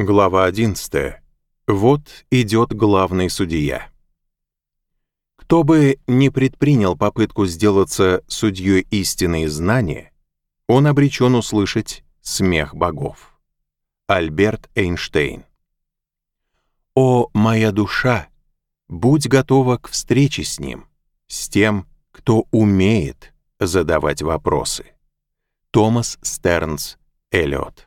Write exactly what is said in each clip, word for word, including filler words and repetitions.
Глава одиннадцатая. Вот идет главный судья. Кто бы ни предпринял попытку сделаться судьей истины и знания, он обречен услышать смех богов. Альберт Эйнштейн. О, моя душа, будь готова к встрече с ним, с тем, кто умеет задавать вопросы. Томас Стернс Эллиот.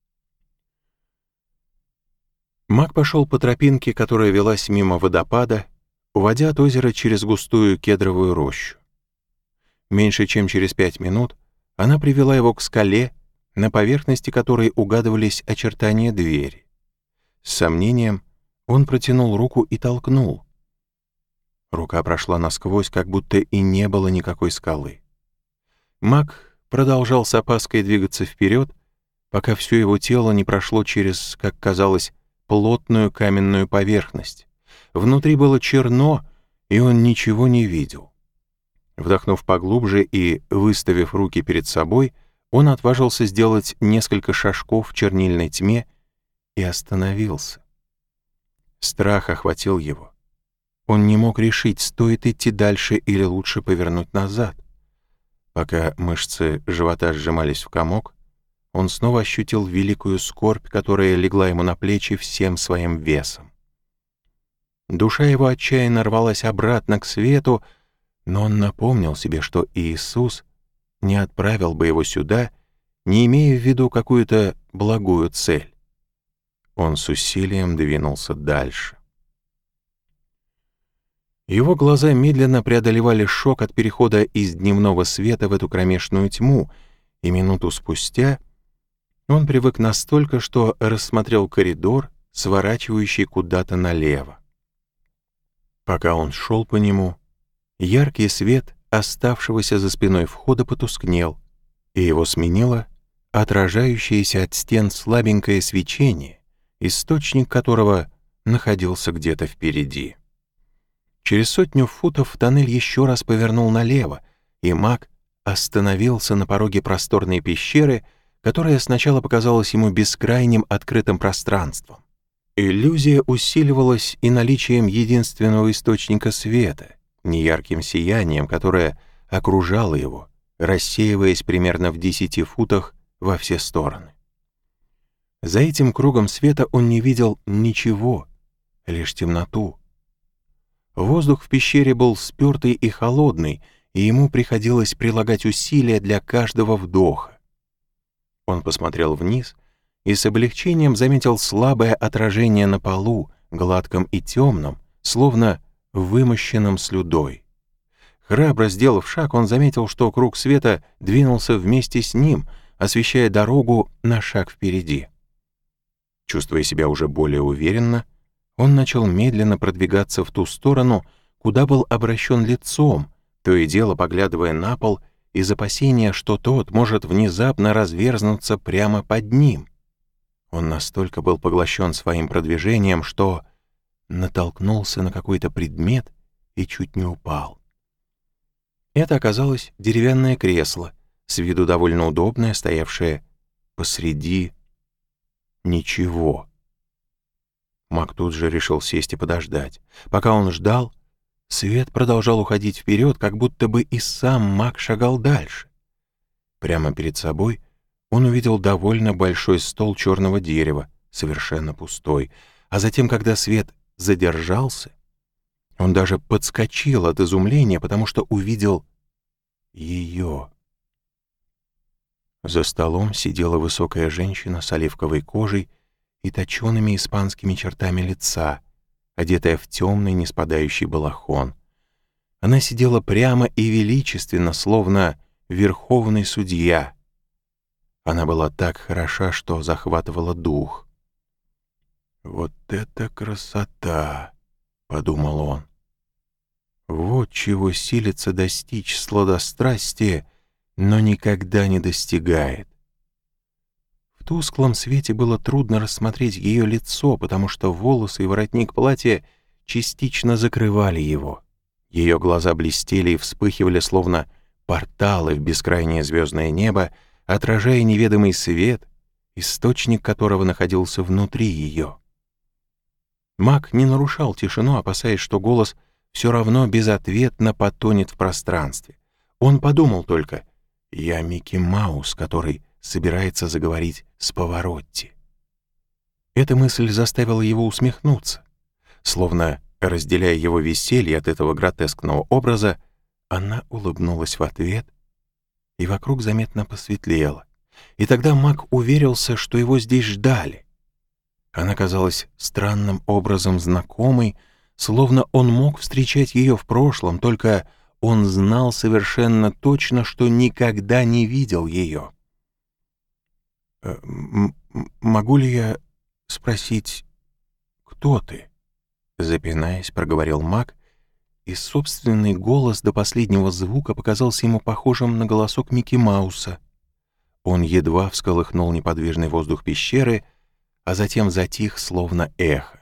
Мак пошел по тропинке, которая велась мимо водопада, уводя от озера через густую кедровую рощу. Меньше чем через пять минут она привела его к скале, на поверхности которой угадывались очертания двери. С сомнением он протянул руку и толкнул. Рука прошла насквозь, как будто и не было никакой скалы. Мак продолжал с опаской двигаться вперед, пока все его тело не прошло через, как казалось, плотную каменную поверхность. Внутри было черно, и он ничего не видел. Вдохнув поглубже и выставив руки перед собой, он отважился сделать несколько шажков в чернильной тьме и остановился. Страх охватил его. Он не мог решить, стоит идти дальше или лучше повернуть назад. Пока мышцы живота сжимались в комок, он снова ощутил великую скорбь, которая легла ему на плечи всем своим весом. Душа его отчаянно рвалась обратно к свету, но он напомнил себе, что Иисус не отправил бы его сюда, не имея в виду какую-то благую цель. Он с усилием двинулся дальше. Его глаза медленно преодолевали шок от перехода из дневного света в эту кромешную тьму, и минуту спустя он привык настолько, что рассмотрел коридор, сворачивающий куда-то налево. Пока он шел по нему, яркий свет оставшегося за спиной входа потускнел, и его сменило отражающееся от стен слабенькое свечение, источник которого находился где-то впереди. Через сотню футов тоннель еще раз повернул налево, и Мак остановился на пороге просторной пещеры, которая сначала показалась ему бескрайним открытым пространством. Иллюзия усиливалась и наличием единственного источника света, неярким сиянием, которое окружало его, рассеиваясь примерно в десяти футах во все стороны. За этим кругом света он не видел ничего, лишь темноту. Воздух в пещере был спёртый и холодный, и ему приходилось прилагать усилия для каждого вдоха. Он посмотрел вниз и с облегчением заметил слабое отражение на полу, гладком и темном, словно вымощенном слюдой. Храбро сделав шаг, он заметил, что круг света двинулся вместе с ним, освещая дорогу на шаг впереди. Чувствуя себя уже более уверенно, он начал медленно продвигаться в ту сторону, куда был обращен лицом, то и дело поглядывая на пол из опасения, что тот может внезапно разверзнуться прямо под ним. Он настолько был поглощен своим продвижением, что натолкнулся на какой-то предмет и чуть не упал. Это оказалось деревянное кресло, с виду довольно удобное, стоявшее посреди ничего. Мак тут же решил сесть и подождать. Пока он ждал, свет продолжал уходить вперед, как будто бы и сам Мак шагал дальше. Прямо перед собой он увидел довольно большой стол черного дерева, совершенно пустой, а затем, когда свет задержался, он даже подскочил от изумления, потому что увидел ее. За столом сидела высокая женщина с оливковой кожей и точеными испанскими чертами лица, одетая в темный неспадающий балахон. Она сидела прямо и величественно, словно верховный судья. Она была так хороша, что захватывала дух. «Вот это красота!» — подумал он. «Вот чего силится достичь сладострастие, но никогда не достигает». В тусклом свете было трудно рассмотреть ее лицо, потому что волосы и воротник платья частично закрывали его. Ее глаза блестели и вспыхивали, словно порталы в бескрайнее звездное небо, отражая неведомый свет, источник которого находился внутри ее. Мак не нарушал тишину, опасаясь, что голос все равно безответно потонет в пространстве. Он подумал только: «Я Микки Маус, который собирается заговорить с Паваротти». Эта мысль заставила его усмехнуться. Словно разделяя его веселье от этого гротескного образа, она улыбнулась в ответ, и вокруг заметно посветлело. И тогда Мак уверился, что его здесь ждали. Она казалась странным образом знакомой, словно он мог встречать ее в прошлом, только он знал совершенно точно, что никогда не видел ее. «Э, «Могу ли я спросить, кто ты?» Запинаясь, проговорил Мак, и собственный голос до последнего звука показался ему похожим на голосок Микки Мауса. Он едва всколыхнул неподвижный воздух пещеры, а затем затих, словно эхо.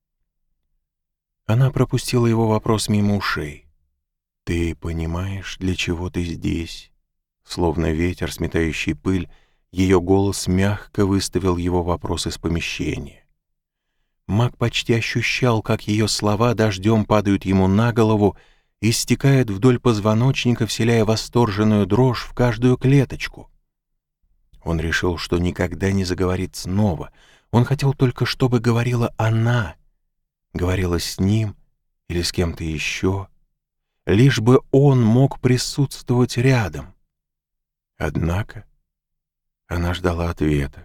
Она пропустила его вопрос мимо ушей. «Ты понимаешь, для чего ты здесь?» Словно ветер, сметающий пыль, ее голос мягко выставил его вопрос из помещения. Мак почти ощущал, как ее слова дождем падают ему на голову и стекают вдоль позвоночника, вселяя восторженную дрожь в каждую клеточку. Он решил, что никогда не заговорит снова. Он хотел только, чтобы говорила она, говорила с ним или с кем-то еще, лишь бы он мог присутствовать рядом. Однако она ждала ответа.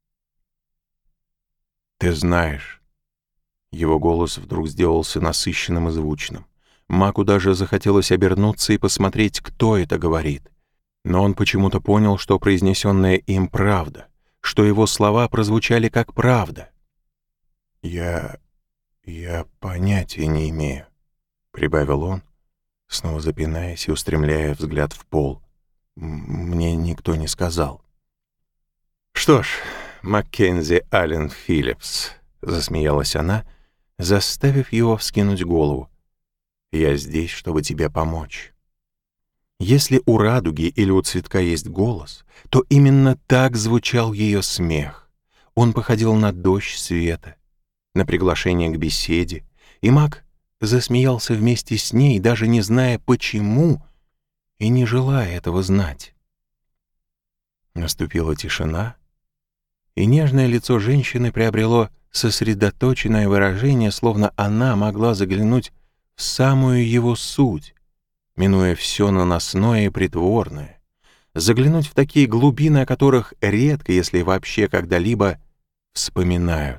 «Ты знаешь». Его голос вдруг сделался насыщенным и звучным. Маку даже захотелось обернуться и посмотреть, кто это говорит. Но он почему-то понял, что произнесенное им правда, что его слова прозвучали как правда. «Я... я понятия не имею», — прибавил он, снова запинаясь и устремляя взгляд в пол. «Мне никто не сказал». «Что ж, Маккензи Аллен Филлипс», — засмеялась она, заставив его вскинуть голову, — «я здесь, чтобы тебе помочь». Если у радуги или у цветка есть голос, то именно так звучал ее смех. Он походил на дождь света, на приглашение к беседе, и Мак засмеялся вместе с ней, даже не зная почему и не желая этого знать. Наступила тишина, и нежное лицо женщины приобрело сосредоточенное выражение, словно она могла заглянуть в самую его суть, минуя все наносное и притворное, заглянуть в такие глубины, о которых редко, если вообще когда-либо, вспоминают.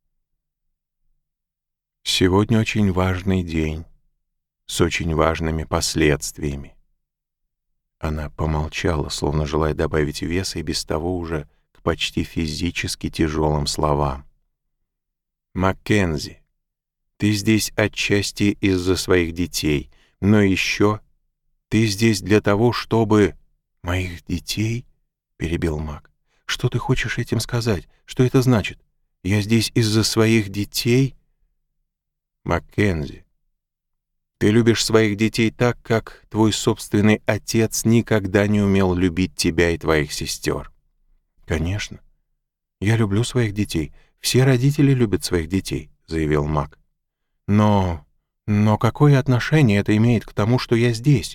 Сегодня очень важный день, с очень важными последствиями. Она помолчала, словно желая добавить веса и без того уже к почти физически тяжелым словам. «Маккензи, ты здесь отчасти из-за своих детей, но еще ты здесь для того, чтобы...» «Моих детей?» — перебил Мак. «Что ты хочешь этим сказать? Что это значит? Я здесь из-за своих детей?» «Маккензи, ты любишь своих детей так, как твой собственный отец никогда не умел любить тебя и твоих сестер». «Конечно. Я люблю своих детей. Все родители любят своих детей», — заявил Мак. «Но... но какое отношение это имеет к тому, что я здесь?»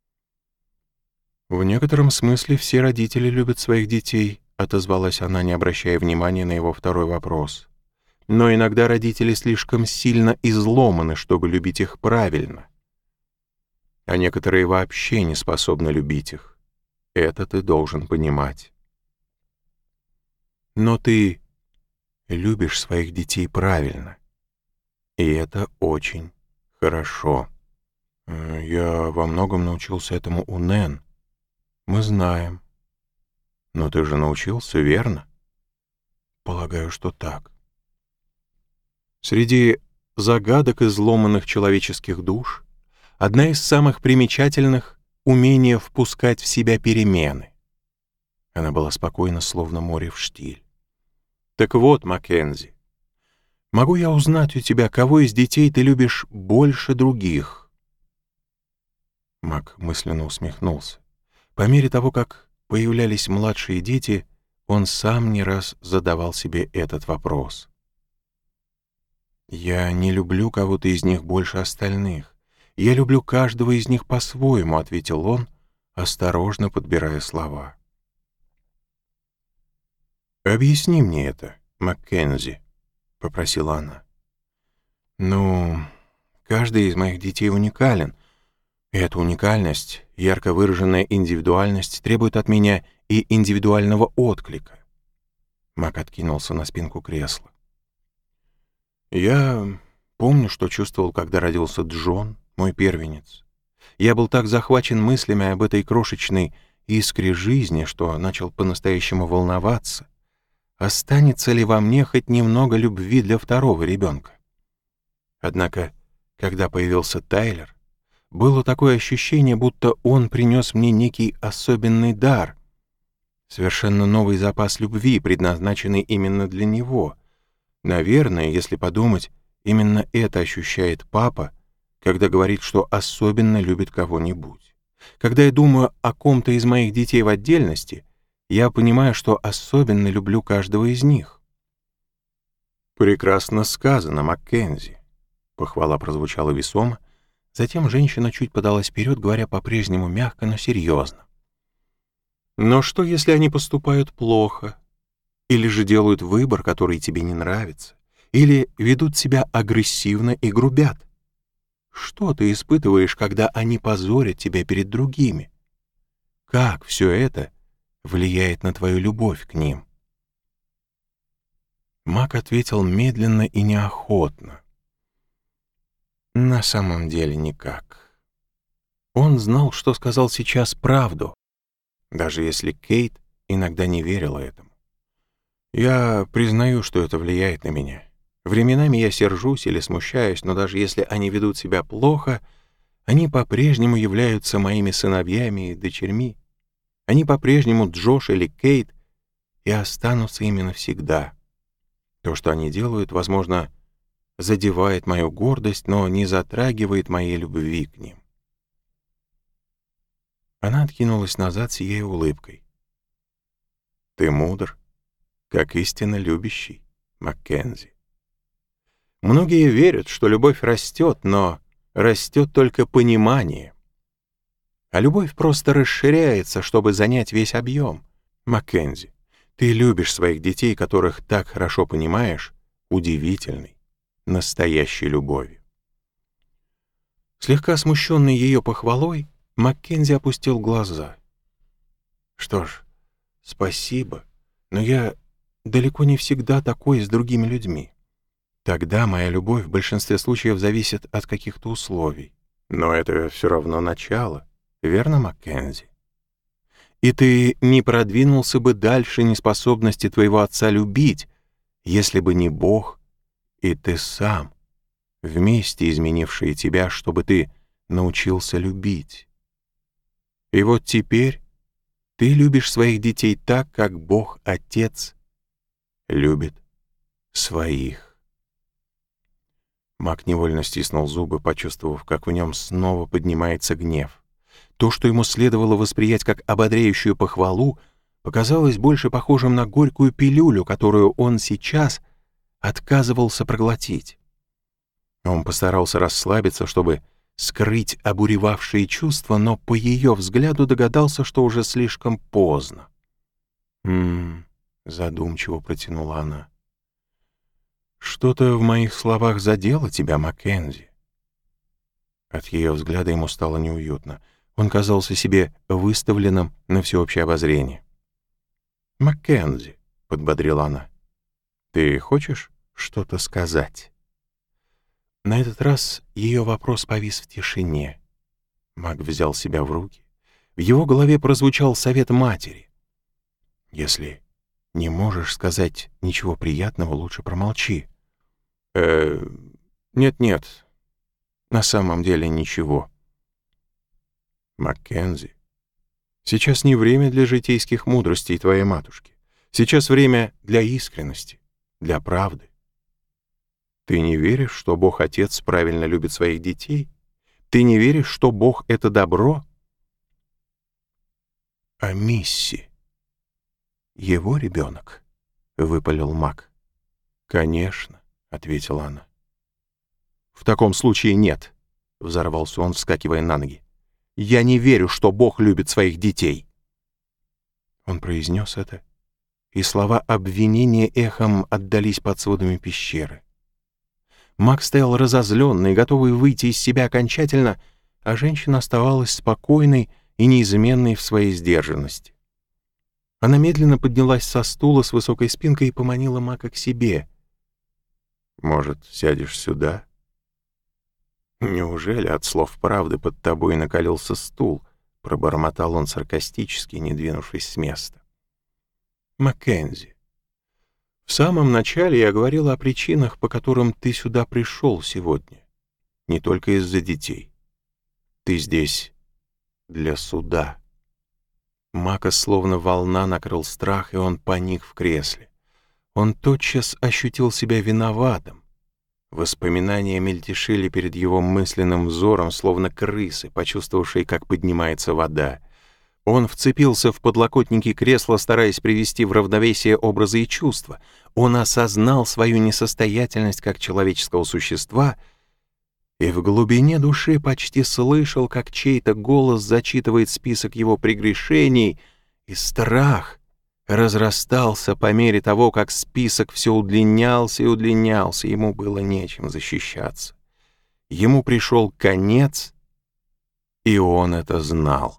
«В некотором смысле все родители любят своих детей», — отозвалась она, не обращая внимания на его второй вопрос. «Но иногда родители слишком сильно изломаны, чтобы любить их правильно. А некоторые вообще не способны любить их. Это ты должен понимать. Но ты любишь своих детей правильно. И это очень хорошо. Я во многом научился этому у Нэн. Мы знаем. Но ты же научился, верно?» «Полагаю, что так». Среди загадок изломанных человеческих душ одна из самых примечательных — умение впускать в себя перемены. Она была спокойна, словно море в штиль. «Так вот, Маккензи, могу я узнать у тебя, кого из детей ты любишь больше других?» Мак мысленно усмехнулся. По мере того, как появлялись младшие дети, он сам не раз задавал себе этот вопрос. «Я не люблю кого-то из них больше остальных. Я люблю каждого из них по-своему», — ответил он, осторожно подбирая слова. «Объясни мне это, Маккензи», — попросила она. «Ну, каждый из моих детей уникален, и эта уникальность, ярко выраженная индивидуальность требует от меня и индивидуального отклика». Мак откинулся на спинку кресла. «Я помню, что чувствовал, когда родился Джон, мой первенец. Я был так захвачен мыслями об этой крошечной искре жизни, что начал по-настоящему волноваться, останется ли во мне хоть немного любви для второго ребенка. Однако, когда появился Тайлер, было такое ощущение, будто он принес мне некий особенный дар, совершенно новый запас любви, предназначенный именно для него. Наверное, если подумать, именно это ощущает папа, когда говорит, что особенно любит кого-нибудь. Когда я думаю о ком-то из моих детей в отдельности, я понимаю, что особенно люблю каждого из них». «Прекрасно сказано, Маккензи», — похвала прозвучала весомо, затем женщина чуть подалась вперед, говоря по-прежнему мягко, но серьезно. «Но что, если они поступают плохо? Или же делают выбор, который тебе не нравится? Или ведут себя агрессивно и грубят? Что ты испытываешь, когда они позорят тебя перед другими? Как все это влияет на твою любовь к ним?» Мак ответил медленно и неохотно. «На самом деле никак». Он знал, что сказал сейчас правду, даже если Кейт иногда не верила этому. «Я признаю, что это влияет на меня. Временами я сержусь или смущаюсь, но даже если они ведут себя плохо, они по-прежнему являются моими сыновьями и дочерьми. Они по-прежнему Джош или Кейт и останутся ими навсегда. То, что они делают, возможно, задевает мою гордость, но не затрагивает моей любви к ним». Она откинулась назад, сияя улыбкой. «Ты мудр, как истинно любящий, Маккензи. Многие верят, что любовь растет, но растет только понимание. А любовь просто расширяется, чтобы занять весь объем. Маккензи, ты любишь своих детей, которых так хорошо понимаешь, удивительной, настоящей любовью». Слегка смущенный ее похвалой, Маккензи опустил глаза. «Что ж, спасибо, но я далеко не всегда такой с другими людьми. Тогда моя любовь в большинстве случаев зависит от каких-то условий. Но это все равно начало, верно, Маккензи? И ты не продвинулся бы дальше неспособности твоего отца любить, если бы не Бог и ты сам, вместе изменившие тебя, чтобы ты научился любить. И вот теперь ты любишь своих детей так, как Бог Отец любит своих». Мак невольно стиснул зубы, почувствовав, как в нем снова поднимается гнев. То, что ему следовало восприять как ободряющую похвалу, показалось больше похожим на горькую пилюлю, которую он сейчас отказывался проглотить. Он постарался расслабиться, чтобы скрыть обуревавшие чувства, но по ее взгляду догадался, что уже слишком поздно. «М-м-м», задумчиво протянула она. «Что-то в моих словах задело тебя, Маккензи?» От ее взгляда ему стало неуютно. Он казался себе выставленным на всеобщее обозрение. «Маккензи», — подбодрила она, — «ты хочешь что-то сказать?» На этот раз ее вопрос повис в тишине. Мак взял себя в руки. В его голове прозвучал совет матери. «Если не можешь сказать ничего приятного, лучше промолчи». «Э, нет-нет, на самом деле ничего». «Маккензи, сейчас не время для житейских мудростей твоей матушки. Сейчас время для искренности, для правды. Ты не веришь, что Бог Отец правильно любит своих детей? Ты не веришь, что Бог — это добро?» «А Мисси? его ребенок», — выпалил Мак. «Конечно», — ответила она. «В таком случае нет», — взорвался он, вскакивая на ноги. «Я не верю, что Бог любит своих детей». Он произнес это, и слова обвинения эхом отдались под сводами пещеры. Мак стоял разозленный, готовый выйти из себя окончательно, а женщина оставалась спокойной и неизменной в своей сдержанности. Она медленно поднялась со стула с высокой спинкой и поманила Мака к себе. «Может, сядешь сюда?» «Неужели от слов правды под тобой накалился стул?» — пробормотал он саркастически, не двинувшись с места. «Маккензи, в самом начале я говорил о причинах, по которым ты сюда пришел сегодня. Не только из-за детей. Ты здесь для суда». Мака словно волна накрыл страх, и он паник в кресле. Он тотчас ощутил себя виноватым. Воспоминания мельтешили перед его мысленным взором, словно крысы, почувствовавшие, как поднимается вода. Он вцепился в подлокотники кресла, стараясь привести в равновесие образы и чувства. Он осознал свою несостоятельность как человеческого существа и в глубине души почти слышал, как чей-то голос зачитывает список его прегрешений, и страх разрастался по мере того, как список все удлинялся и удлинялся. Ему было нечем защищаться. Ему пришел конец, и он это знал.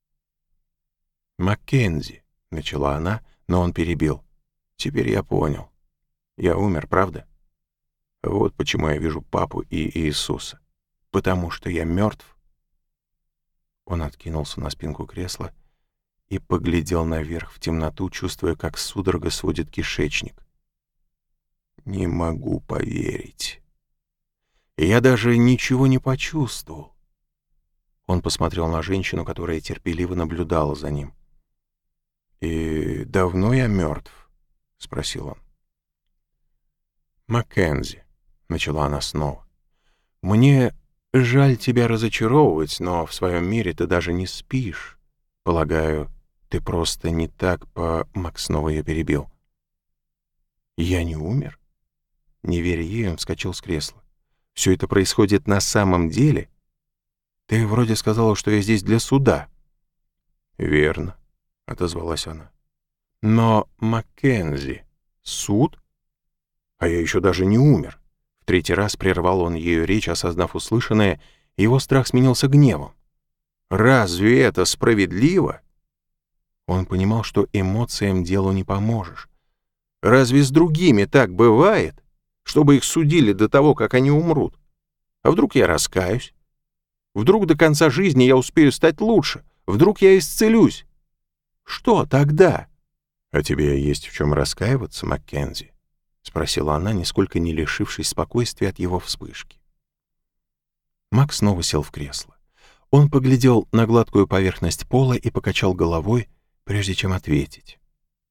«Маккензи», — начала она, но он перебил. «Теперь я понял. Я умер, правда? Вот почему я вижу папу и Иисуса. Потому что я мертв». Он откинулся на спинку кресла и поглядел наверх в темноту, чувствуя, как судорога сводит кишечник. «Не могу поверить. Я даже ничего не почувствовал». Он посмотрел на женщину, которая терпеливо наблюдала за ним. «И давно я мертв?» — спросил он. «Маккензи», — начала она снова, — «мне жаль тебя разочаровывать, но в своем мире ты даже не спишь. Полагаю, ты просто не так по...» Мак снова ее перебил. «Я не умер?» Не веря ей, он вскочил с кресла. «Все это происходит на самом деле? Ты вроде сказала, что я здесь для суда». «Верно», — отозвалась она. «Но, Маккензи, суд? А я еще даже не умер». В третий раз прервал он ее речь, осознав услышанное, и его страх сменился гневом. «Разве это справедливо?» Он понимал, что эмоциям делу не поможешь. «Разве с другими так бывает, чтобы их судили до того, как они умрут? А вдруг я раскаюсь? Вдруг до конца жизни я успею стать лучше? Вдруг я исцелюсь? Что тогда?» «А тебе есть в чем раскаиваться, Маккензи?» — спросила она, нисколько не лишившись спокойствия от его вспышки. Мак снова сел в кресло. Он поглядел на гладкую поверхность пола и покачал головой, прежде чем ответить.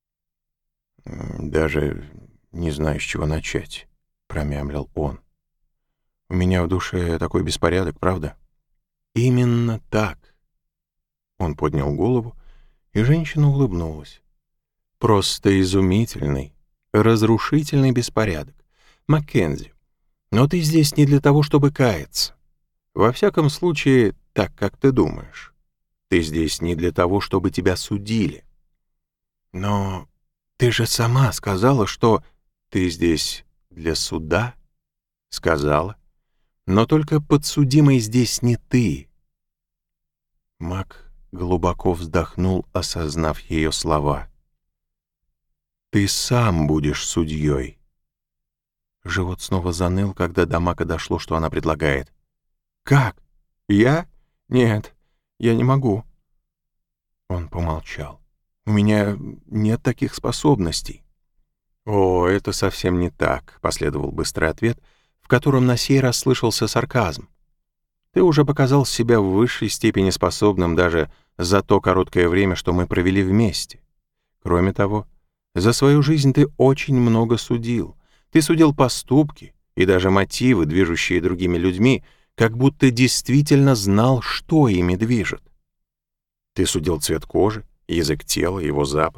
«Даже не знаю, с чего начать», — промямлил он. «У меня в душе такой беспорядок, правда?» «Именно так». Он поднял голову, и женщина улыбнулась. «Просто изумительный, разрушительный беспорядок. Маккензи, но ты здесь не для того, чтобы каяться. Во всяком случае, так, как ты думаешь. Ты здесь не для того, чтобы тебя судили. Но ты же сама сказала, что ты здесь для суда. Сказала. Но только подсудимый здесь не ты». Мак глубоко вздохнул, осознав ее слова. «Ты сам будешь судьей». Живот снова заныл, когда до Мака дошло, что она предлагает. «Как? Я? Нет, я не могу». Он помолчал. «У меня нет таких способностей». «О, это совсем не так», — последовал быстрый ответ, в котором на сей раз слышался сарказм. «Ты уже показал себя в высшей степени способным даже за то короткое время, что мы провели вместе. Кроме того, за свою жизнь ты очень много судил. Ты судил поступки и даже мотивы, движущие другими людьми, как будто действительно знал, что ими движет. Ты судил цвет кожи, язык тела, его запах.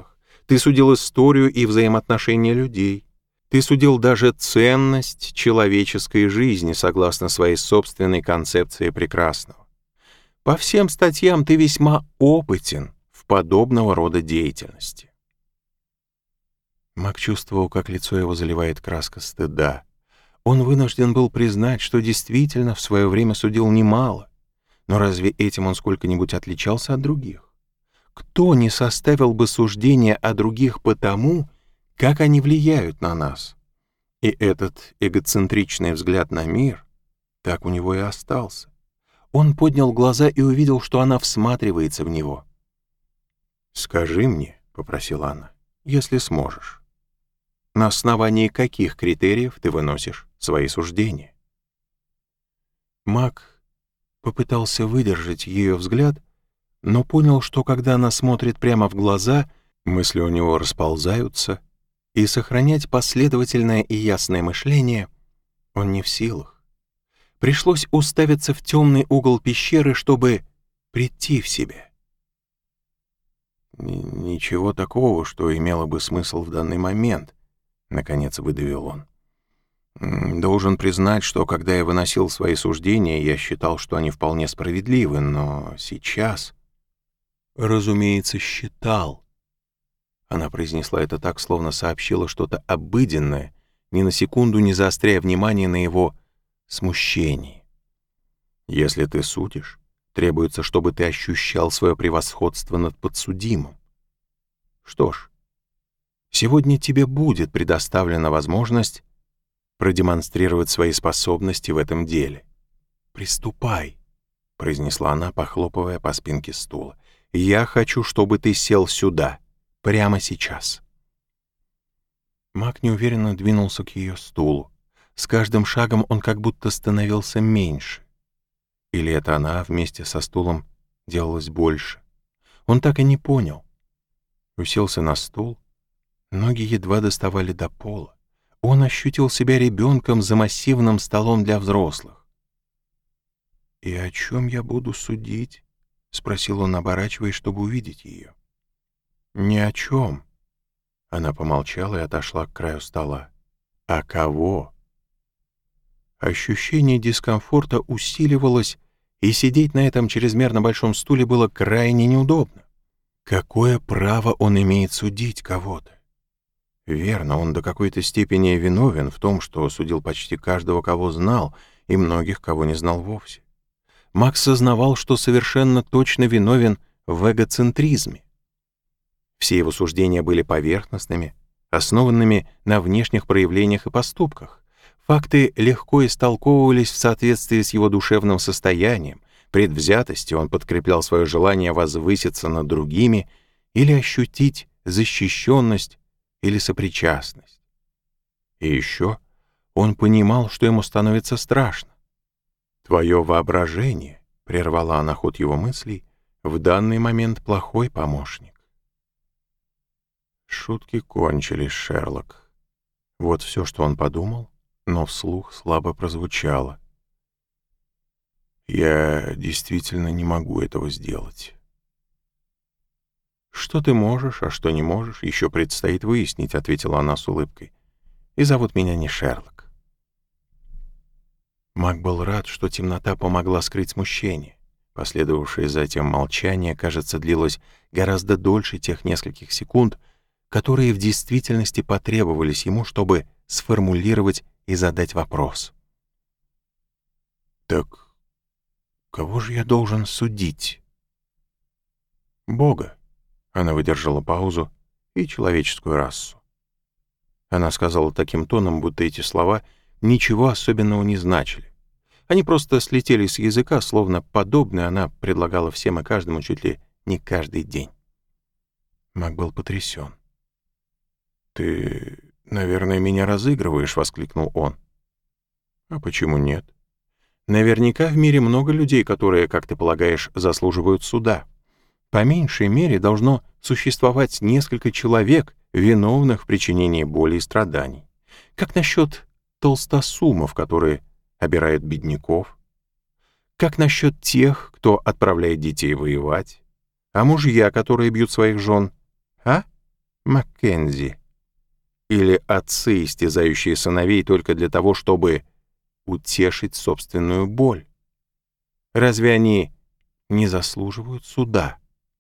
Ты судил историю и взаимоотношения людей. Ты судил даже ценность человеческой жизни согласно своей собственной концепции прекрасного. По всем статьям ты весьма опытен в подобного рода деятельности. Мак чувствовал, как лицо его заливает краска стыда. Он вынужден был признать, что действительно в свое время судил немало. Но разве этим он сколько-нибудь отличался от других? Кто не составил бы суждения о других по тому, как они влияют на нас? И этот эгоцентричный взгляд на мир так у него и остался. Он поднял глаза и увидел, что она всматривается в него. «Скажи мне», — попросила она, — «если сможешь, на основании каких критериев ты выносишь свои суждения?» Мак попытался выдержать ее взгляд, но понял, что когда она смотрит прямо в глаза, мысли у него расползаются, и сохранять последовательное и ясное мышление он не в силах. Пришлось уставиться в темный угол пещеры, чтобы прийти в себя. «Ничего такого, что имело бы смысл в данный момент», — наконец выдавил он. «Должен признать, что когда я выносил свои суждения, я считал, что они вполне справедливы, но сейчас...» «Разумеется, считал». Она произнесла это так, словно сообщила что-то обыденное, ни на секунду не заостряя внимание на его смущении. «Если ты судишь, требуется, чтобы ты ощущал свое превосходство над подсудимым. Что ж, сегодня тебе будет предоставлена возможность продемонстрировать свои способности в этом деле. Приступай», — произнесла она, похлопывая по спинке стула. «Я хочу, чтобы ты сел сюда, прямо сейчас». Мак неуверенно двинулся к ее стулу. С каждым шагом он как будто становился меньше. Или это она вместе со стулом делалась больше? Он так и не понял. Уселся на стул, ноги едва доставали до пола. Он ощутил себя ребенком за массивным столом для взрослых. «И о чем я буду судить?» — спросил он, оборачиваясь, чтобы увидеть ее. «Ни о чем». Она помолчала и отошла к краю стола. «А кого?» Ощущение дискомфорта усиливалось, и сидеть на этом чрезмерно большом стуле было крайне неудобно. Какое право он имеет судить кого-то? Верно, он до какой-то степени виновен в том, что судил почти каждого, кого знал, и многих, кого не знал вовсе. Макс сознавал, что совершенно точно виновен в эгоцентризме. Все его суждения были поверхностными, основанными на внешних проявлениях и поступках. Факты легко истолковывались в соответствии с его душевным состоянием. Предвзятостью он подкреплял свое желание возвыситься над другими или ощутить защищенность или сопричастность. И еще он понимал, что ему становится страшно. «Твое воображение», — прервала она ход его мыслей, — «в данный момент плохой помощник». Шутки кончились, Шерлок. Вот все, что он подумал, но вслух слабо прозвучало. «Я действительно не могу этого сделать». «Что ты можешь, а что не можешь, еще предстоит выяснить», — ответила она с улыбкой. «И зовут меня не Шерлок». Мак был рад, что темнота помогла скрыть смущение. Последовавшее затем молчание, кажется, длилось гораздо дольше тех нескольких секунд, которые в действительности потребовались ему, чтобы сформулировать и задать вопрос. «Так кого же я должен судить?» «Бога», — она выдержала паузу, — «и человеческую расу». Она сказала таким тоном, будто эти слова ничего особенного не значили. Они просто слетели с языка, словно подобное она предлагала всем и каждому чуть ли не каждый день. Мак был потрясен. «Ты, наверное, меня разыгрываешь», — воскликнул он. «А почему нет? Наверняка в мире много людей, которые, как ты полагаешь, заслуживают суда. По меньшей мере должно существовать несколько человек, виновных в причинении боли и страданий. Как насчет толстосумов, которые обирают бедняков? Как насчет тех, кто отправляет детей воевать? А мужья, которые бьют своих жен? А? Маккензи. Или отцы, истязающие сыновей только для того, чтобы утешить собственную боль. Разве они не заслуживают суда?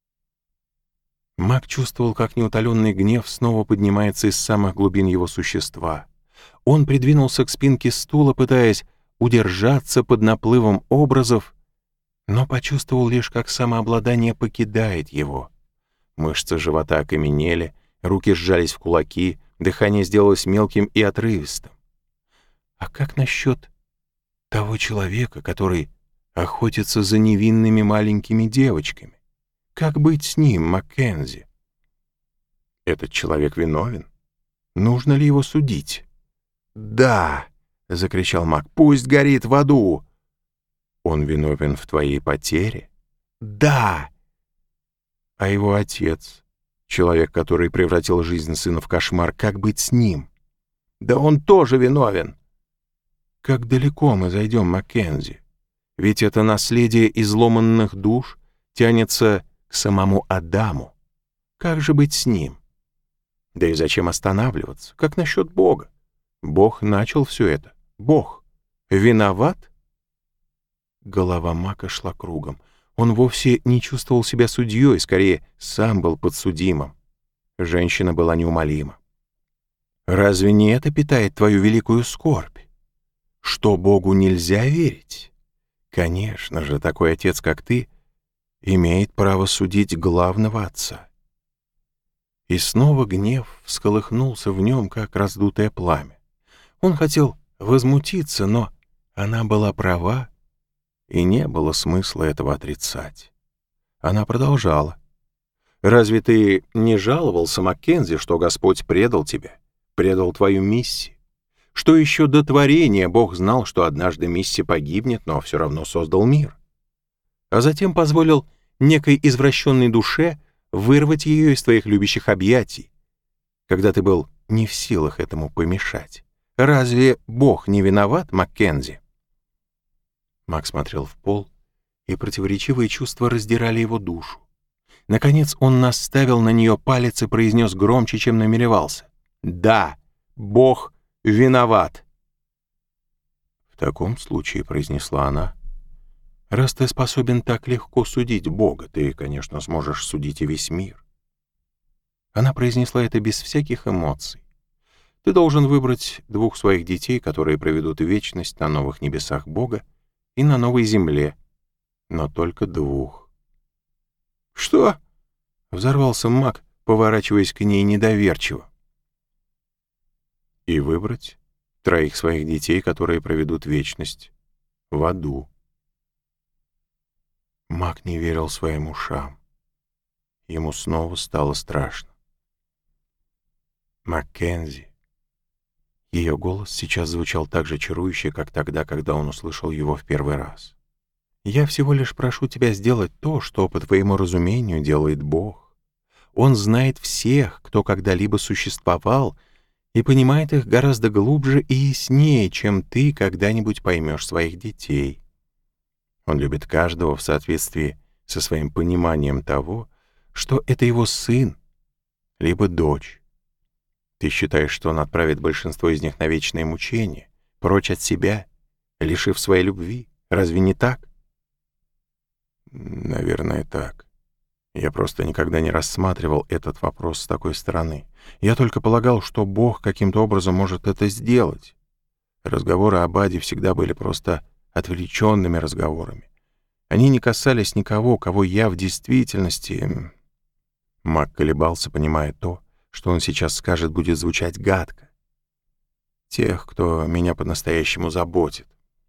Мак чувствовал, как неутоленный гнев снова поднимается из самых глубин его существа. Он придвинулся к спинке стула, пытаясь удержаться под наплывом образов, но почувствовал лишь, как самообладание покидает его. Мышцы живота окаменели, руки сжались в кулаки, дыхание сделалось мелким и отрывистым. А как насчет того человека, который охотится за невинными маленькими девочками? Как быть с ним, Маккензи? Этот человек виновен? Нужно ли его судить? «Да!» — закричал Мак. «Пусть горит в аду!» «Он виновен в твоей потере?» «Да!» «А его отец, человек, который превратил жизнь сына в кошмар, как быть с ним?» «Да он тоже виновен!» «Как далеко мы зайдем, Маккензи? Ведь это наследие изломанных душ тянется к самому Адаму. Как же быть с ним? Да и зачем останавливаться? Как насчет Бога? Бог начал все это. Бог виноват?» Голова Мака шла кругом. Он вовсе не чувствовал себя судьей, скорее, сам был подсудимым. Женщина была неумолима. «Разве не это питает твою великую скорбь? Что Богу нельзя верить? Конечно же, такой отец, как ты, имеет право судить главного отца». И снова гнев всколыхнулся в нем, как раздутое пламя. Он хотел возмутиться, но она была права, и не было смысла этого отрицать. Она продолжала. «Разве ты не жаловался, Маккензи, что Господь предал тебя, предал твою миссию? Что еще до творения Бог знал, что однажды миссия погибнет, но все равно создал мир? А затем позволил некой извращенной душе вырвать ее из твоих любящих объятий, когда ты был не в силах этому помешать. Разве Бог не виноват, Маккензи?» Мак смотрел в пол, и противоречивые чувства раздирали его душу. Наконец он наставил на нее палец и произнес громче, чем намеревался. «Да, Бог виноват!» «В таком случае», — произнесла она, — «раз ты способен так легко судить Бога, ты, конечно, сможешь судить и весь мир». Она произнесла это без всяких эмоций. «Ты должен выбрать двух своих детей, которые проведут вечность на новых небесах Бога и на новой земле, но только двух». «Что?» — взорвался Мак, поворачиваясь к ней недоверчиво. «И выбрать троих своих детей, которые проведут вечность в аду». Мак не верил своим ушам. Ему снова стало страшно. «Маккензи». Ее голос сейчас звучал так же чарующе, как тогда, когда он услышал его в первый раз. «Я всего лишь прошу тебя сделать то, что, по твоему разумению, делает Бог. Он знает всех, кто когда-либо существовал, и понимает их гораздо глубже и яснее, чем ты когда-нибудь поймешь своих детей. Он любит каждого в соответствии со своим пониманием того, что это его сын, либо дочь. Ты считаешь, что он отправит большинство из них на вечные мучения, прочь от себя, лишив своей любви? Разве не так?» «Наверное, так. Я просто никогда не рассматривал этот вопрос с такой стороны. Я только полагал, что Бог каким-то образом может это сделать. Разговоры об аде всегда были просто отвлеченными разговорами. Они не касались никого, кого я в действительности...» Мак колебался, понимая то, что он сейчас скажет, будет звучать гадко. «Тех, кто меня по-настоящему заботит».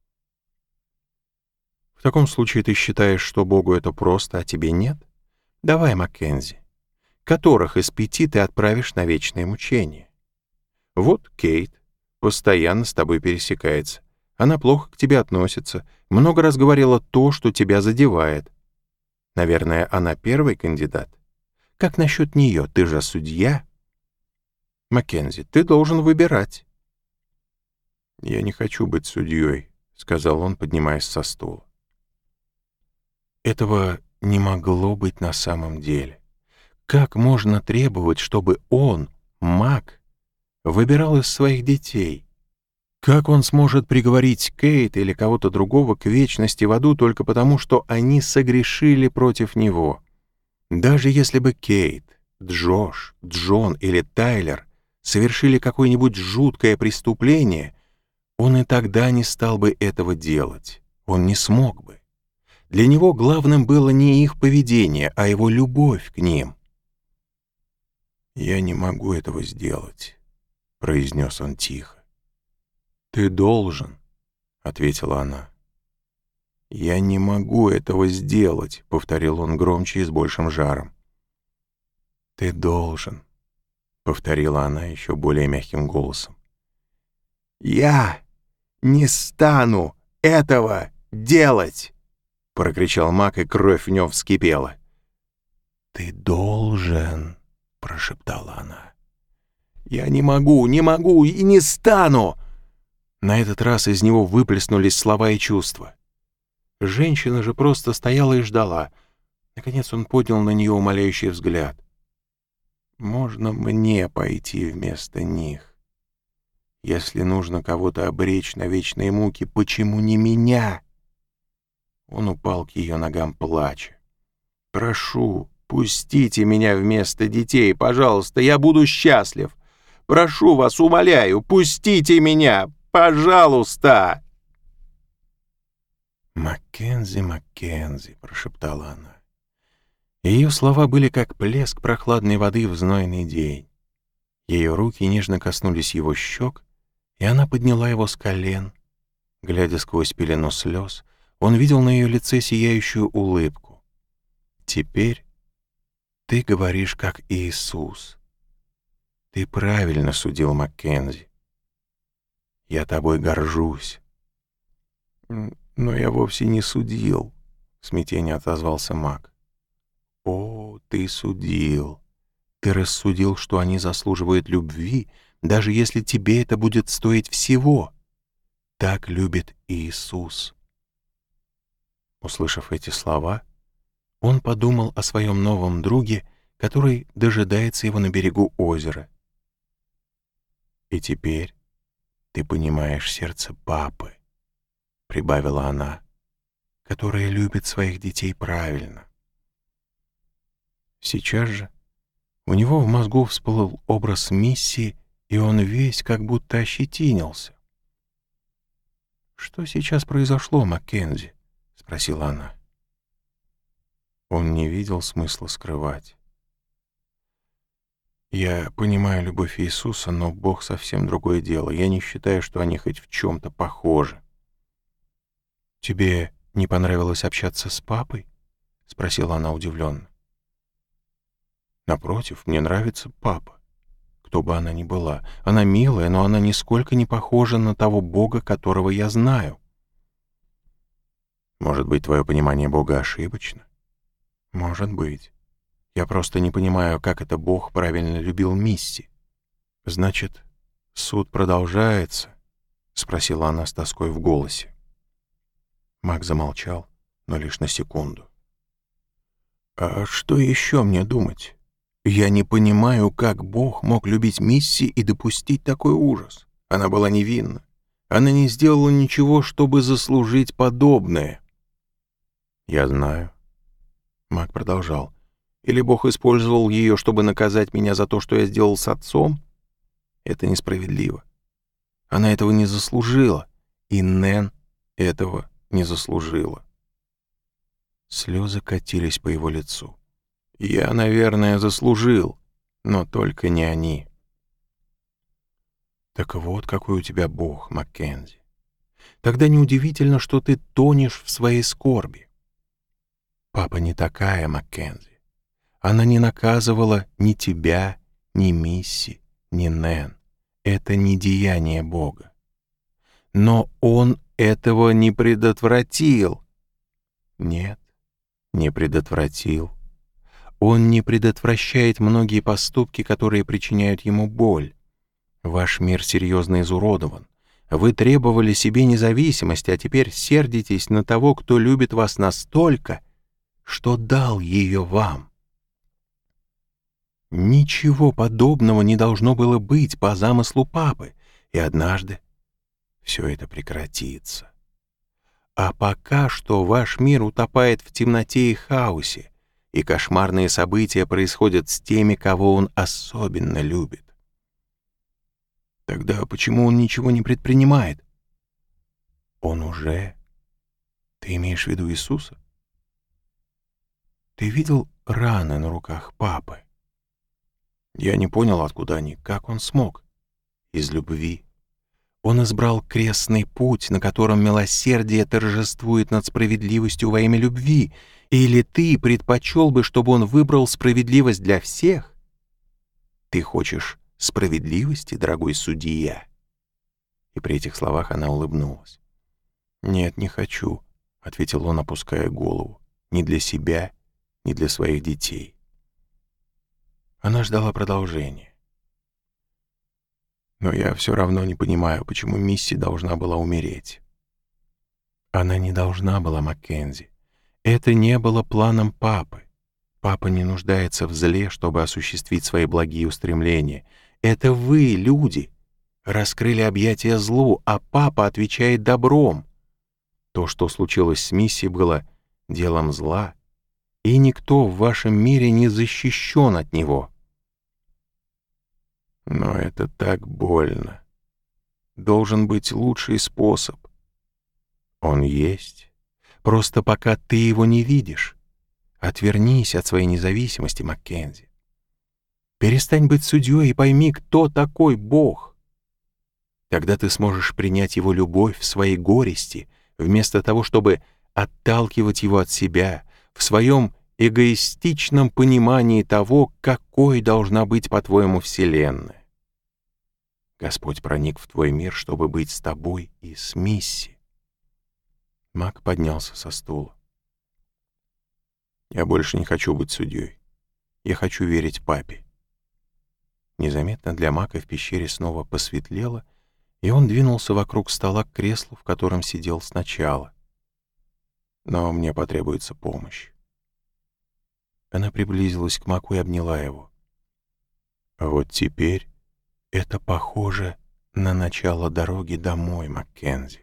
«В таком случае ты считаешь, что Богу это просто, а тебе нет? Давай, Маккензи, которых из пяти ты отправишь на вечное мучение? Вот Кейт постоянно с тобой пересекается. Она плохо к тебе относится, много раз говорила то, что тебя задевает. Наверное, она первый кандидат. Как насчет нее? Ты же судья. Маккензи, ты должен выбирать». «Я не хочу быть судьей», — сказал он, поднимаясь со стула. Этого не могло быть на самом деле. Как можно требовать, чтобы он, Мак, выбирал из своих детей? Как он сможет приговорить Кейт или кого-то другого к вечности в аду только потому, что они согрешили против него? Даже если бы Кейт, Джош, Джон или Тайлер совершили какое-нибудь жуткое преступление, он и тогда не стал бы этого делать. Он не смог бы. Для него главным было не их поведение, а его любовь к ним. «Я не могу этого сделать», — произнес он тихо. «Ты должен», — ответила она. «Я не могу этого сделать», — повторил он громче и с большим жаром. «Ты должен», — повторила она еще более мягким голосом. «Я не стану этого делать!» — прокричал Мак, и кровь в нем вскипела. «Ты должен», — прошептала она. «Я не могу, не могу и не стану!» На этот раз из него выплеснулись слова и чувства. Женщина же просто стояла и ждала. Наконец он поднял на нее умоляющий взгляд. «Можно мне пойти вместо них? Если нужно кого-то обречь на вечные муки, почему не меня?» Он упал к ее ногам, плача. «Прошу, пустите меня вместо детей, пожалуйста, я буду счастлив. Прошу вас, умоляю, пустите меня, пожалуйста!» «Маккензи, Маккензи», — прошептала она. Ее слова были как плеск прохладной воды в знойный день. Ее руки нежно коснулись его щек, и она подняла его с колен. Глядя сквозь пелену слез, он видел на ее лице сияющую улыбку. «Теперь ты говоришь, как Иисус. Ты правильно судил, Маккензи. Я тобой горжусь». «Но я вовсе не судил», — в смятении отозвался Мак. «О, ты судил. Ты рассудил, что они заслуживают любви, даже если тебе это будет стоить всего. Так любит Иисус». Услышав эти слова, он подумал о своем новом друге, который дожидается его на берегу озера. «И теперь ты понимаешь сердце папы», — прибавила она, «которая любит своих детей правильно». Сейчас же у него в мозгу всплыл образ миссии, и он весь как будто ощетинился. «Что сейчас произошло, Маккензи?» — спросила она. Он не видел смысла скрывать. «Я понимаю любовь Иисуса, но Бог совсем другое дело. Я не считаю, что они хоть в чем-то похожи». «Тебе не понравилось общаться с папой?» — спросила она удивленно. «Напротив, мне нравится папа. Кто бы она ни была. Она милая, но она нисколько не похожа на того Бога, которого я знаю». «Может быть, твое понимание Бога ошибочно?» «Может быть. Я просто не понимаю, как это Бог правильно любил Мисси». «Значит, суд продолжается?» — спросила она с тоской в голосе. Мак замолчал, но лишь на секунду. «А что еще мне думать? Я не понимаю, как Бог мог любить Мисси и допустить такой ужас. Она была невинна. Она не сделала ничего, чтобы заслужить подобное». «Я знаю». Мак продолжал. «Или Бог использовал ее, чтобы наказать меня за то, что я сделал с отцом? Это несправедливо. Она этого не заслужила, и Нэн этого не заслужила». Слезы катились по его лицу. «Я, наверное, заслужил, но только не они». «Так вот какой у тебя Бог, Маккензи. Тогда неудивительно, что ты тонешь в своей скорби». «Папа не такая, Маккензи. Она не наказывала ни тебя, ни Мисси, ни Нэн. Это не деяние Бога. Но Он этого не предотвратил». «Нет, не предотвратил. Он не предотвращает многие поступки, которые причиняют ему боль. Ваш мир серьезно изуродован. Вы требовали себе независимости, а теперь сердитесь на того, кто любит вас настолько, что дал ее вам». Ничего подобного не должно было быть по замыслу папы, и однажды все это прекратится. А пока что ваш мир утопает в темноте и хаосе, и кошмарные события происходят с теми, кого он особенно любит. Тогда почему он ничего не предпринимает? Он уже... Ты имеешь в виду Иисуса? Ты видел раны на руках папы? Я не понял, откуда они, как он смог. Из любви. Он избрал крестный путь, на котором милосердие торжествует над справедливостью во имя любви. Или ты предпочел бы, чтобы он выбрал справедливость для всех? Ты хочешь справедливости, дорогой судья?» И при этих словах она улыбнулась. «Нет, не хочу», — ответил он, опуская голову. «Ни для себя, ни для своих детей». Она ждала продолжения. «Но я все равно не понимаю, почему Мисси должна была умереть». Она не должна была, Маккензи. Это не было планом папы. Папа не нуждается в зле, чтобы осуществить свои благие устремления. Это вы, люди, раскрыли объятия злу, а папа отвечает добром. То, что случилось с Мисси, было делом зла, и никто в вашем мире не защищен от него. Но это так больно. Должен быть лучший способ. Он есть. Просто пока ты его не видишь. Отвернись от своей независимости, Маккензи. Перестань быть судьей и пойми, кто такой Бог. Тогда ты сможешь принять его любовь в своей горести, вместо того, чтобы отталкивать его от себя, в своем эгоистичном понимании того, какой должна быть, по-твоему, Вселенная. Господь проник в твой мир, чтобы быть с тобой и с Мисси. Мак поднялся со стула. «Я больше не хочу быть судьей. Я хочу верить папе». Незаметно для Мака в пещере снова посветлело, и он двинулся вокруг стола к креслу, в котором сидел сначала. «Но мне потребуется помощь». Она приблизилась к Маку и обняла его. «А вот теперь это похоже на начало дороги домой, Маккензи».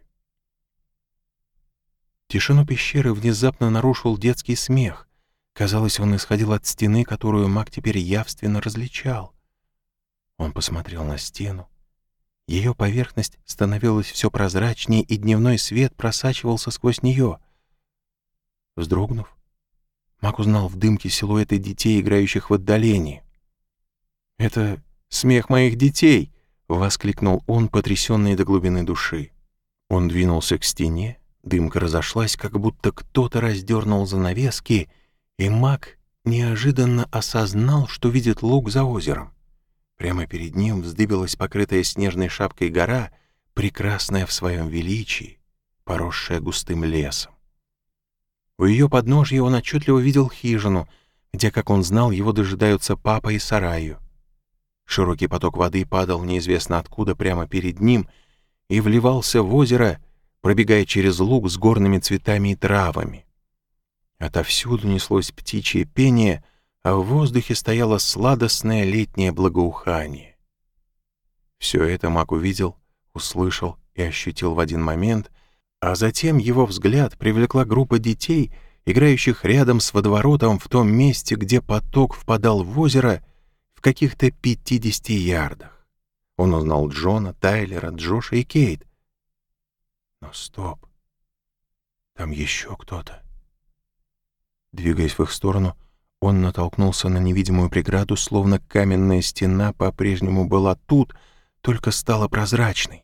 Тишину пещеры внезапно нарушил детский смех. Казалось, он исходил от стены, которую Мак теперь явственно различал. Он посмотрел на стену. Ее поверхность становилась все прозрачнее, и дневной свет просачивался сквозь нее. Вздрогнув, Мак узнал в дымке силуэты детей, играющих в отдалении. «Это смех моих детей!» — воскликнул он, потрясенный до глубины души. Он двинулся к стене, дымка разошлась, как будто кто-то раздернул занавески, и Мак неожиданно осознал, что видит луг за озером. Прямо перед ним вздыбилась покрытая снежной шапкой гора, прекрасная в своем величии, поросшая густым лесом. У ее подножья он отчетливо видел хижину, где, как он знал, его дожидаются папа и Сараю. Широкий поток воды падал неизвестно откуда прямо перед ним и вливался в озеро, пробегая через луг с горными цветами и травами. Отовсюду неслось птичье пение, а в воздухе стояло сладостное летнее благоухание. Все это Мак увидел, услышал и ощутил в один момент, а затем его взгляд привлекла группа детей, играющих рядом с водоворотом в том месте, где поток впадал в озеро в каких-то пятидесяти ярдах. Он узнал Джона, Тайлера, Джоша и Кейт. Но стоп, там еще кто-то. Двигаясь в их сторону, он натолкнулся на невидимую преграду, словно каменная стена по-прежнему была тут, только стала прозрачной.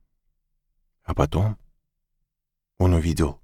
А потом он увидел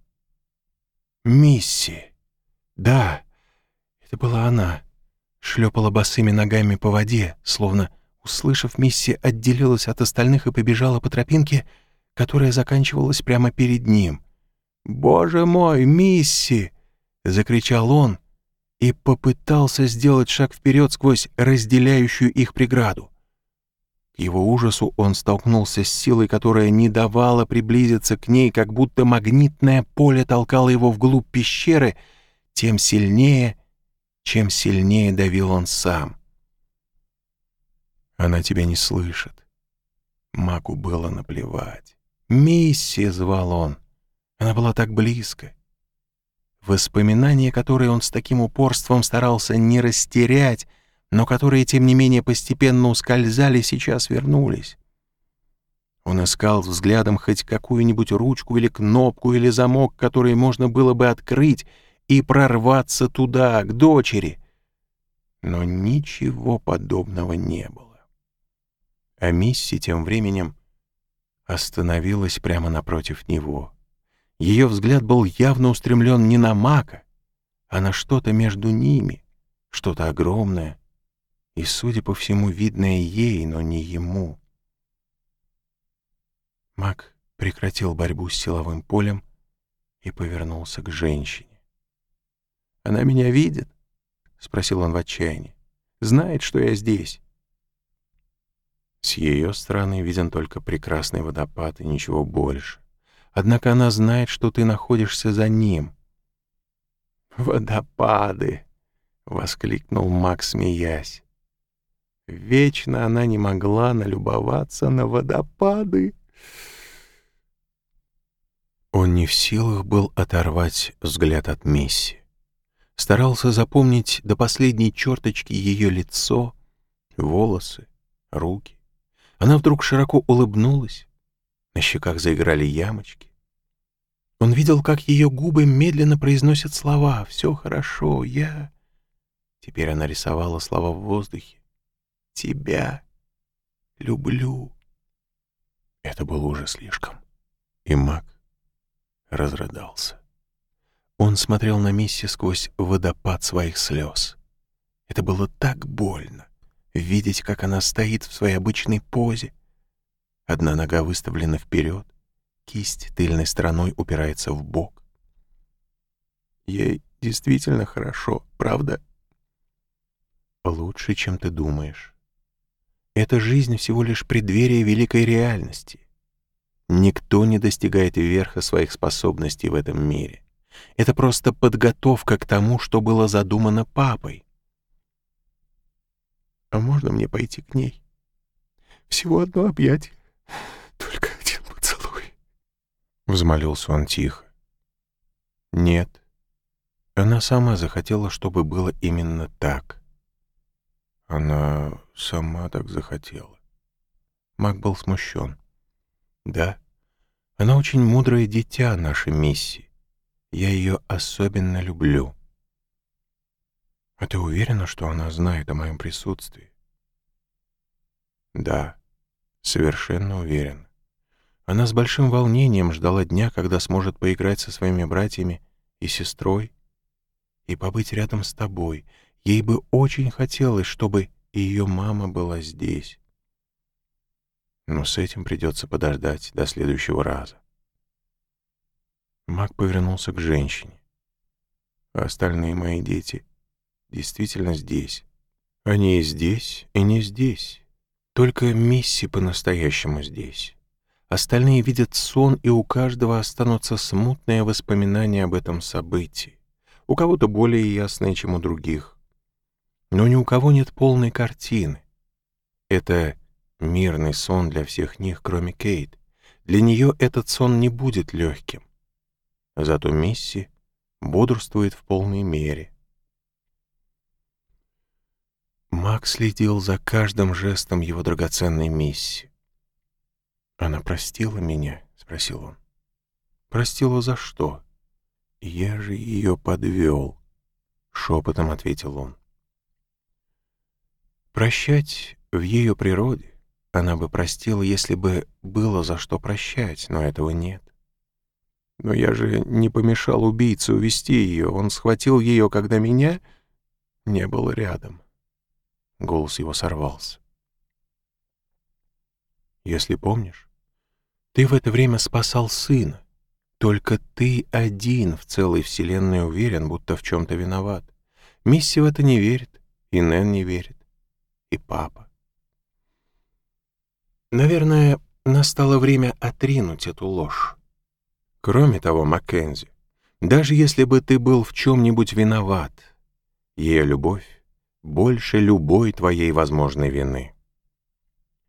Мисси. Да, это была она. Шлепала босыми ногами по воде, словно, услышав, Мисси отделилась от остальных и побежала по тропинке, которая заканчивалась прямо перед ним. «Боже мой, Мисси!» — закричал он и попытался сделать шаг вперед сквозь разделяющую их преграду. К его ужасу он столкнулся с силой, которая не давала приблизиться к ней, как будто магнитное поле толкало его вглубь пещеры, тем сильнее, чем сильнее давил он сам. Она тебя не слышит. Маку было наплевать. «Мисси!» — звал он. Она была так близко. Воспоминания, которые он с таким упорством старался не растерять, но которые, тем не менее, постепенно ускользали, сейчас вернулись. Он искал взглядом хоть какую-нибудь ручку или кнопку или замок, который можно было бы открыть и прорваться туда, к дочери. Но ничего подобного не было. А Мисси тем временем остановилась прямо напротив него. Ее взгляд был явно устремлен не на Мака, а на что-то между ними, что-то огромное и, судя по всему, видное ей, но не ему. Мак прекратил борьбу с силовым полем и повернулся к женщине. «Она меня видит?» — спросил он в отчаянии. «Знает, что я здесь?» С ее стороны виден только прекрасный водопад и ничего больше. Однако она знает, что ты находишься за ним. «Водопады!» — воскликнул Мак, смеясь. «Вечно она не могла налюбоваться на водопады!» Он не в силах был оторвать взгляд от Мисси. Старался запомнить до последней черточки ее лицо, волосы, руки. Она вдруг широко улыбнулась, на щеках заиграли ямочки. Он видел, как ее губы медленно произносят слова «Все хорошо, я...» Теперь она рисовала слова в воздухе. «Тебя люблю». Это было уже слишком. И Мак разрыдался. Он смотрел на Мисси сквозь водопад своих слез. Это было так больно — видеть, как она стоит в своей обычной позе. Одна нога выставлена вперед, кисть тыльной стороной упирается в бок. Ей действительно хорошо, правда? Лучше, чем ты думаешь. Эта жизнь всего лишь преддверие великой реальности. Никто не достигает верха своих способностей в этом мире. Это просто подготовка к тому, что было задумано папой. А можно мне пойти к ней? Всего одно объятие, только один поцелуй. Взмолился он тихо. Нет. Она сама захотела, чтобы было именно так. Она сама так захотела. Мак был смущен. Да, она очень мудрое дитя, наша Мисси. Я ее особенно люблю. А ты уверена, что она знает о моем присутствии? Да, совершенно уверена. Она с большим волнением ждала дня, когда сможет поиграть со своими братьями и сестрой и побыть рядом с тобой. Ей бы очень хотелось, чтобы и ее мама была здесь. Но с этим придется подождать до следующего раза. Мак повернулся к женщине. А остальные мои дети действительно здесь. Они и здесь, и не здесь. Только Мисси по-настоящему здесь. Остальные видят сон, и у каждого останутся смутные воспоминания об этом событии. У кого-то более ясные, чем у других. Но ни у кого нет полной картины. Это мирный сон для всех них, кроме Кейт. Для нее этот сон не будет легким. Зато Мисси бодрствует в полной мере. Мак следил за каждым жестом его драгоценной Мисси. «Она простила меня?» — спросил он. «Простила за что?» «Я же ее подвел», — шепотом ответил он. Прощать в ее природе она бы простила, если бы было за что прощать, но этого нет. Но я же не помешал убийце увести ее. Он схватил ее, когда меня не было рядом. Голос его сорвался. Если помнишь, ты в это время спасал сына. Только ты один в целой вселенной уверен, будто в чем-то виноват. Мисси в это не верит, и Нэн не верит, и папа. Наверное, настало время отринуть эту ложь. Кроме того, Маккензи, даже если бы ты был в чем-нибудь виноват, ее любовь больше любой твоей возможной вины.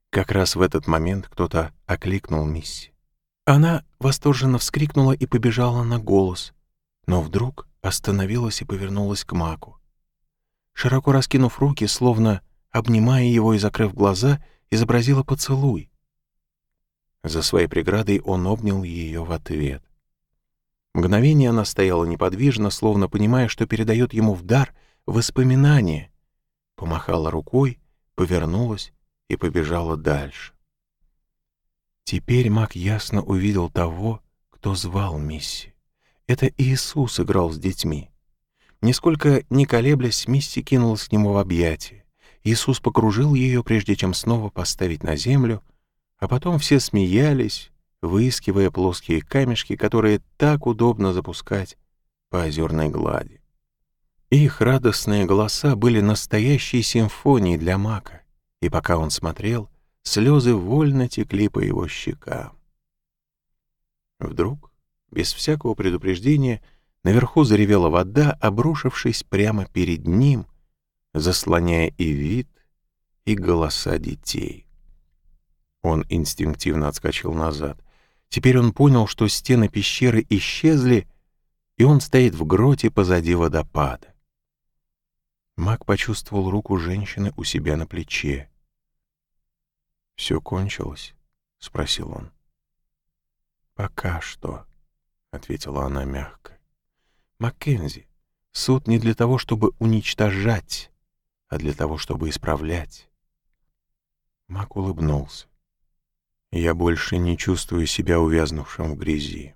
Как раз в этот момент кто-то окликнул Мисси. Она восторженно вскрикнула и побежала на голос, но вдруг остановилась и повернулась к Маку. Широко раскинув руки, словно обнимая его и закрыв глаза, изобразила поцелуй. За своей преградой он обнял ее в ответ. Мгновение она стояла неподвижно, словно понимая, что передает ему в дар воспоминания, помахала рукой, повернулась и побежала дальше. Теперь Мак ясно увидел того, кто звал Мисси. Это Иисус играл с детьми. Нисколько не колеблясь, Мисси кинулась к нему в объятия. Иисус покружил ее, прежде чем снова поставить на землю, а потом все смеялись, выискивая плоские камешки, которые так удобно запускать по озерной глади. Их радостные голоса были настоящей симфонией для Мака, и пока он смотрел, слезы вольно текли по его щекам. Вдруг, без всякого предупреждения, наверху заревела вода, обрушившись прямо перед ним, заслоняя и вид, и голоса детей. Он инстинктивно отскочил назад. Теперь он понял, что стены пещеры исчезли, и он стоит в гроте позади водопада. Мак почувствовал руку женщины у себя на плече. «Все кончилось?» — спросил он. «Пока что», — ответила она мягко. «Маккензи, суд не для того, чтобы уничтожать, а для того, чтобы исправлять». Мак улыбнулся. «Я больше не чувствую себя увязнувшим в грязи».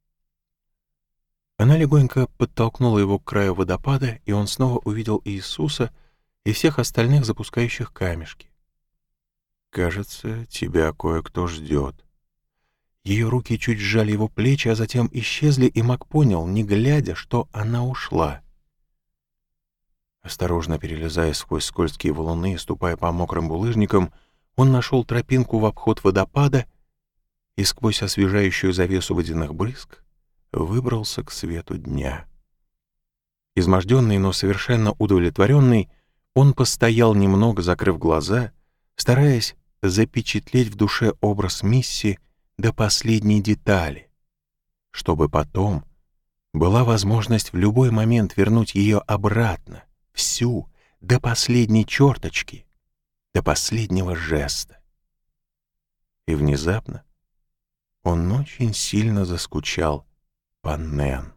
Она легонько подтолкнула его к краю водопада, и он снова увидел Иисуса и всех остальных, запускающих камешки. «Кажется, тебя кое-кто ждет». Ее руки чуть сжали его плечи, а затем исчезли, и Мак понял, не глядя, что она ушла. Осторожно перелезая сквозь скользкие валуны и ступая по мокрым булыжникам, он нашел тропинку в обход водопада и сквозь освежающую завесу водяных брызг выбрался к свету дня. Изможденный, но совершенно удовлетворенный, он постоял немного, закрыв глаза, стараясь запечатлеть в душе образ Мисси до последней детали, чтобы потом была возможность в любой момент вернуть ее обратно, всю, до последней черточки, до последнего жеста. И внезапно он очень сильно заскучал по Нэн.